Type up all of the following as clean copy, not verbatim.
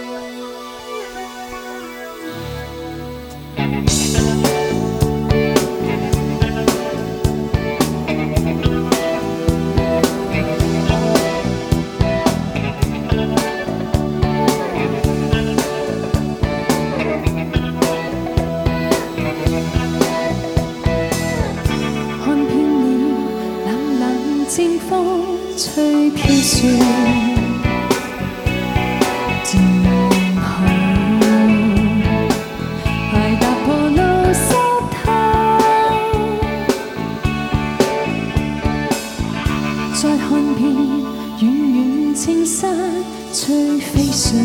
清风吹飘雪，漸好，鞋踏破路濕透，再看遍遠遠青山吹飛水。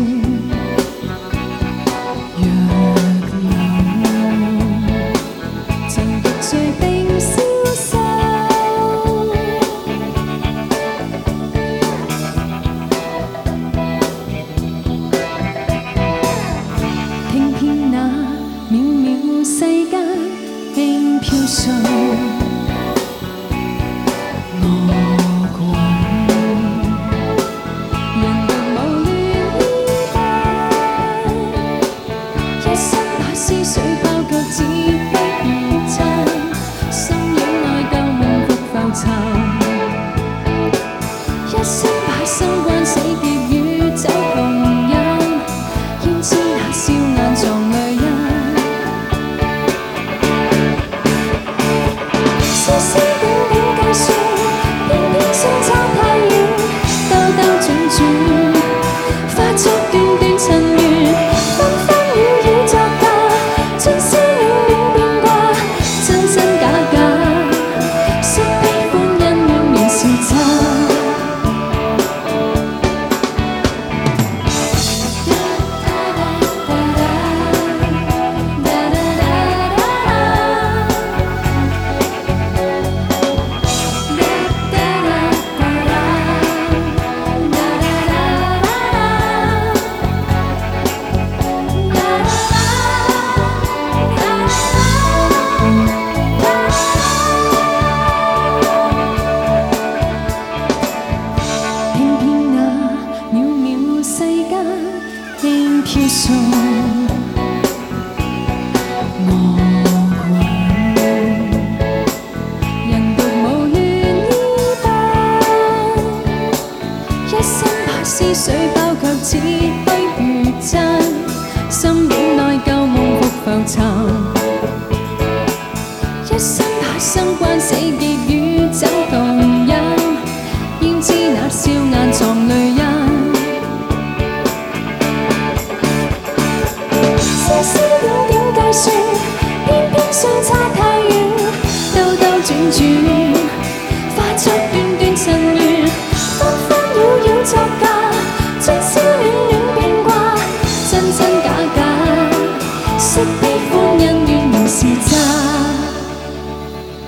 世間輕飄碎，我過，人獨無戀依帶，一生把思緒包卻似揮如塵，心境內舊夢復浮沉，一生把生關死劫與酒共飲，焉知那笑顏藏淚印。絲絲點點計算，偏偏相差太遠，兜兜轉轉，化作段段塵緣，風風雨雨作假，春絲暖暖變卦，真真假假，惜悲歡恩怨年時差。飄送我過，人獨無戀依帶，一生把思緒包卻似虛如真，心境內舊夢復浮沉，一生把生關死劫與酒共飲，焉知那笑顏藏淚印。絲絲點點計算，偏偏相差太遠，兜兜轉轉，化作